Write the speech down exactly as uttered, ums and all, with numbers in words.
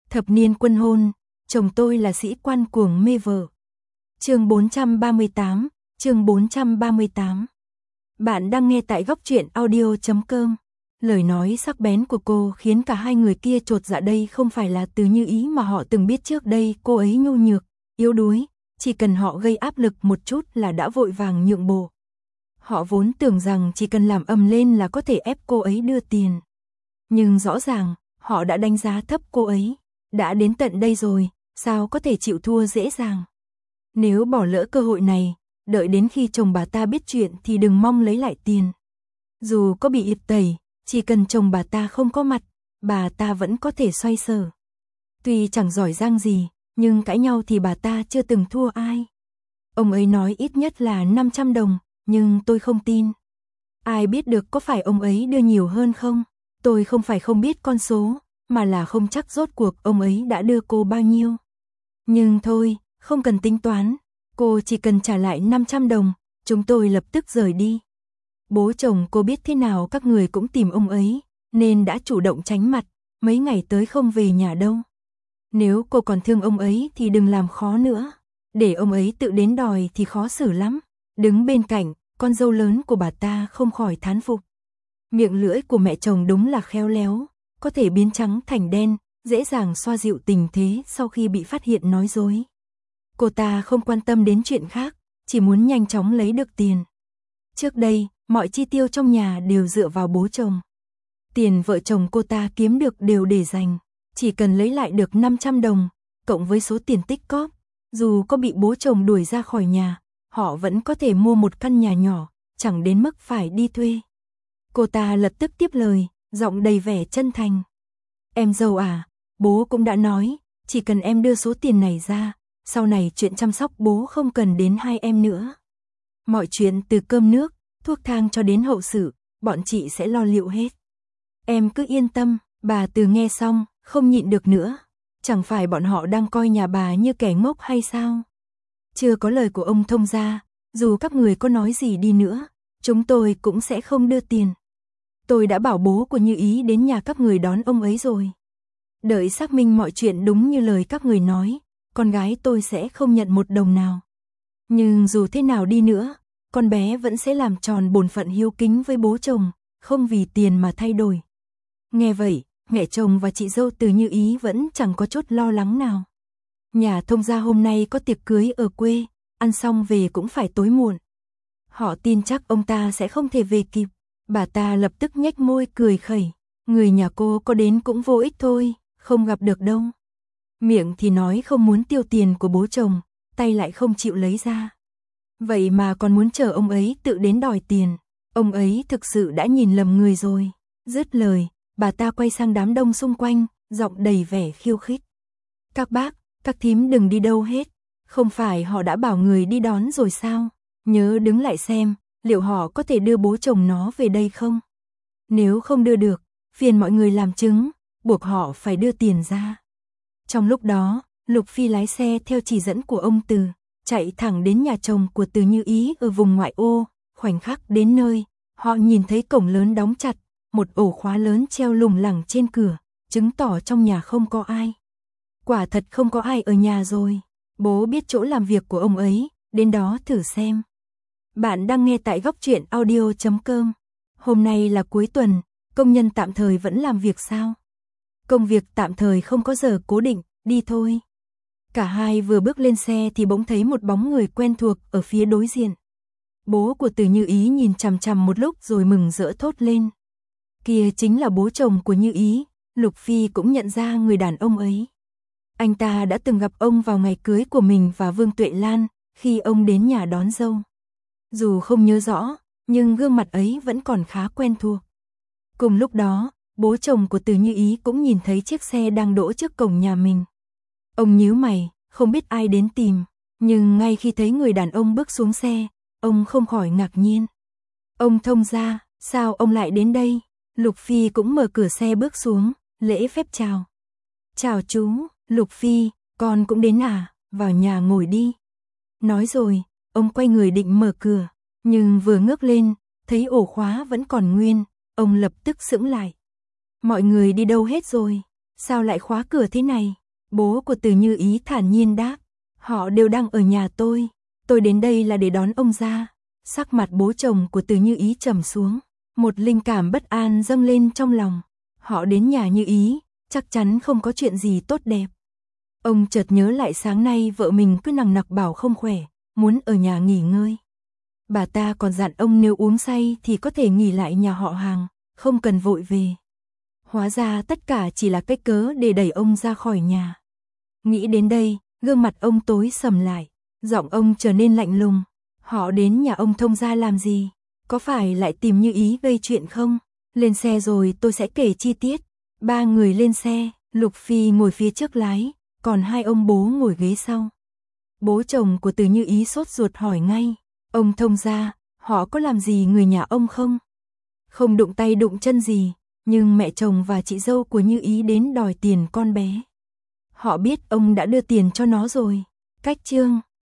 Thập niên quân hôn, chồng tôi là sĩ quan cuồng mê vợ. Chương bốn trăm ba mươi tám, chương bốn trăm ba mươi tám. Bạn đang nghe tại góc truyện audio chấm com. Lời nói sắc bén của cô khiến cả hai người kia chột dạ. Đây không phải là Từ Như Ý mà họ từng biết trước đây. Cô ấy nhu nhược, yếu đuối, chỉ cần họ gây áp lực một chút là đã vội vàng nhượng bộ. Họ vốn tưởng rằng chỉ cần làm ầm lên là có thể ép cô ấy đưa tiền. Nhưng rõ ràng, họ đã đánh giá thấp cô ấy. Đã đến tận đây rồi, sao có thể chịu thua dễ dàng. Nếu bỏ lỡ cơ hội này, đợi đến khi chồng bà ta biết chuyện thì đừng mong lấy lại tiền. Dù có bị yệt tẩy, chỉ cần chồng bà ta không có mặt, bà ta vẫn có thể xoay sở. Tuy chẳng giỏi giang gì, nhưng cãi nhau thì bà ta chưa từng thua ai. Ông ấy nói ít nhất là năm trăm đồng, nhưng tôi không tin. Ai biết được có phải ông ấy đưa nhiều hơn không? Tôi không phải không biết con số, mà là không chắc rốt cuộc ông ấy đã đưa cô bao nhiêu. Nhưng thôi, không cần tính toán, cô chỉ cần trả lại năm trăm đồng, chúng tôi lập tức rời đi. Bố chồng cô biết thế nào các người cũng tìm ông ấy, nên đã chủ động tránh mặt, mấy ngày tới không về nhà đâu. Nếu cô còn thương ông ấy thì đừng làm khó nữa, để ông ấy tự đến đòi thì khó xử lắm. Đứng bên cạnh, con dâu lớn của bà ta không khỏi thán phục. Miệng lưỡi của mẹ chồng đúng là khéo léo, có thể biến trắng thành đen, dễ dàng xoa dịu tình thế sau khi bị phát hiện nói dối. Cô ta không quan tâm đến chuyện khác, chỉ muốn nhanh chóng lấy được tiền. Trước đây, mọi chi tiêu trong nhà đều dựa vào bố chồng. Tiền vợ chồng cô ta kiếm được đều để dành, chỉ cần lấy lại được năm trăm đồng, cộng với số tiền tích cóp, dù có bị bố chồng đuổi ra khỏi nhà, họ vẫn có thể mua một căn nhà nhỏ, chẳng đến mức phải đi thuê. Cô ta lập tức tiếp lời, giọng đầy vẻ chân thành. Em dâu à, bố cũng đã nói, chỉ cần em đưa số tiền này ra, sau này chuyện chăm sóc bố không cần đến hai em nữa. Mọi chuyện từ cơm nước, thuốc thang cho đến hậu sự, bọn chị sẽ lo liệu hết. Em cứ yên tâm. Bà Từ nghe xong, không nhịn được nữa. Chẳng phải bọn họ đang coi nhà bà như kẻ ngốc hay sao? Chưa có lời của ông thông gia, dù các người có nói gì đi nữa, chúng tôi cũng sẽ không đưa tiền. Tôi đã bảo bố của Như Ý đến nhà các người đón ông ấy rồi. Đợi xác minh mọi chuyện đúng như lời các người nói, con gái tôi sẽ không nhận một đồng nào. Nhưng dù thế nào đi nữa, con bé vẫn sẽ làm tròn bổn phận hiếu kính với bố chồng, không vì tiền mà thay đổi. Nghe vậy, mẹ chồng và chị dâu Từ Như Ý vẫn chẳng có chút lo lắng nào. Nhà thông gia hôm nay có tiệc cưới ở quê, ăn xong về cũng phải tối muộn. Họ tin chắc ông ta sẽ không thể về kịp. Bà ta lập tức nhếch môi cười khẩy. Người nhà cô có đến cũng vô ích thôi, không gặp được đâu. Miệng thì nói không muốn tiêu tiền của bố chồng, tay lại không chịu lấy ra. Vậy mà còn muốn chờ ông ấy tự đến đòi tiền. Ông ấy thực sự đã nhìn lầm người rồi. Dứt lời, bà ta quay sang đám đông xung quanh, giọng đầy vẻ khiêu khích. Các bác, các thím đừng đi đâu hết. Không phải họ đã bảo người đi đón rồi sao? Nhớ đứng lại xem, liệu họ có thể đưa bố chồng nó về đây không? Nếu không đưa được, phiền mọi người làm chứng, buộc họ phải đưa tiền ra. Trong lúc đó, Lục Phi lái xe theo chỉ dẫn của ông Từ, chạy thẳng đến nhà chồng của Từ Như Ý ở vùng ngoại ô. Khoảnh khắc đến nơi, họ nhìn thấy cổng lớn đóng chặt, một ổ khóa lớn treo lủng lẳng trên cửa, chứng tỏ trong nhà không có ai. Quả thật không có ai ở nhà rồi. Bố biết chỗ làm việc của ông ấy, đến đó thử xem. Bạn đang nghe tại góc truyện audio chấm com. Hôm nay là cuối tuần, công nhân tạm thời vẫn làm việc sao? Công việc tạm thời không có giờ cố định, đi thôi. Cả hai vừa bước lên xe thì bỗng thấy một bóng người quen thuộc ở phía đối diện. Bố của Từ Như Ý nhìn chằm chằm một lúc rồi mừng rỡ thốt lên. Kia chính là bố chồng của Như Ý. Lục Phi cũng nhận ra người đàn ông ấy. Anh ta đã từng gặp ông vào ngày cưới của mình và Vương Tuệ Lan, khi ông đến nhà đón dâu. Dù không nhớ rõ, nhưng gương mặt ấy vẫn còn khá quen thuộc. Cùng lúc đó, bố chồng của Từ Như Ý cũng nhìn thấy chiếc xe đang đỗ trước cổng nhà mình. Ông nhíu mày, không biết ai đến tìm, nhưng ngay khi thấy người đàn ông bước xuống xe, ông không khỏi ngạc nhiên. Ông thông gia, sao ông lại đến đây? Lục Phi cũng mở cửa xe bước xuống, lễ phép chào. Chào chú, Lục Phi, con cũng đến à, vào nhà ngồi đi. Nói rồi, ông quay người định mở cửa, nhưng vừa ngước lên, thấy ổ khóa vẫn còn nguyên, ông lập tức sững lại. Mọi người đi đâu hết rồi? Sao lại khóa cửa thế này? Bố của Từ Như Ý thản nhiên đáp. Họ đều đang ở nhà tôi. Tôi đến đây là để đón ông ra. Sắc mặt bố chồng của Từ Như Ý trầm xuống. Một linh cảm bất an dâng lên trong lòng. Họ đến nhà Như Ý, chắc chắn không có chuyện gì tốt đẹp. Ông chợt nhớ lại sáng nay vợ mình cứ nằng nặc bảo không khỏe, muốn ở nhà nghỉ ngơi. Bà ta còn dặn ông nếu uống say thì có thể nghỉ lại nhà họ Hàng, không cần vội về. Hóa ra tất cả chỉ là cái cớ để đẩy ông ra khỏi nhà. Nghĩ đến đây, gương mặt ông tối sầm lại, giọng ông trở nên lạnh lùng. Họ đến nhà ông Thông gia làm gì? Có phải lại tìm Như Ý gây chuyện không? Lên xe rồi tôi sẽ kể chi tiết. Ba người lên xe, Lục Phi ngồi phía trước lái, còn hai ông bố ngồi ghế sau. Bố chồng của Từ Như Ý sốt ruột hỏi ngay, ông Thông gia, họ có làm gì người nhà ông không? Không đụng tay đụng chân gì, nhưng mẹ chồng và chị dâu của Như Ý đến đòi tiền con bé. Họ biết ông đã đưa tiền cho nó rồi. Cách chương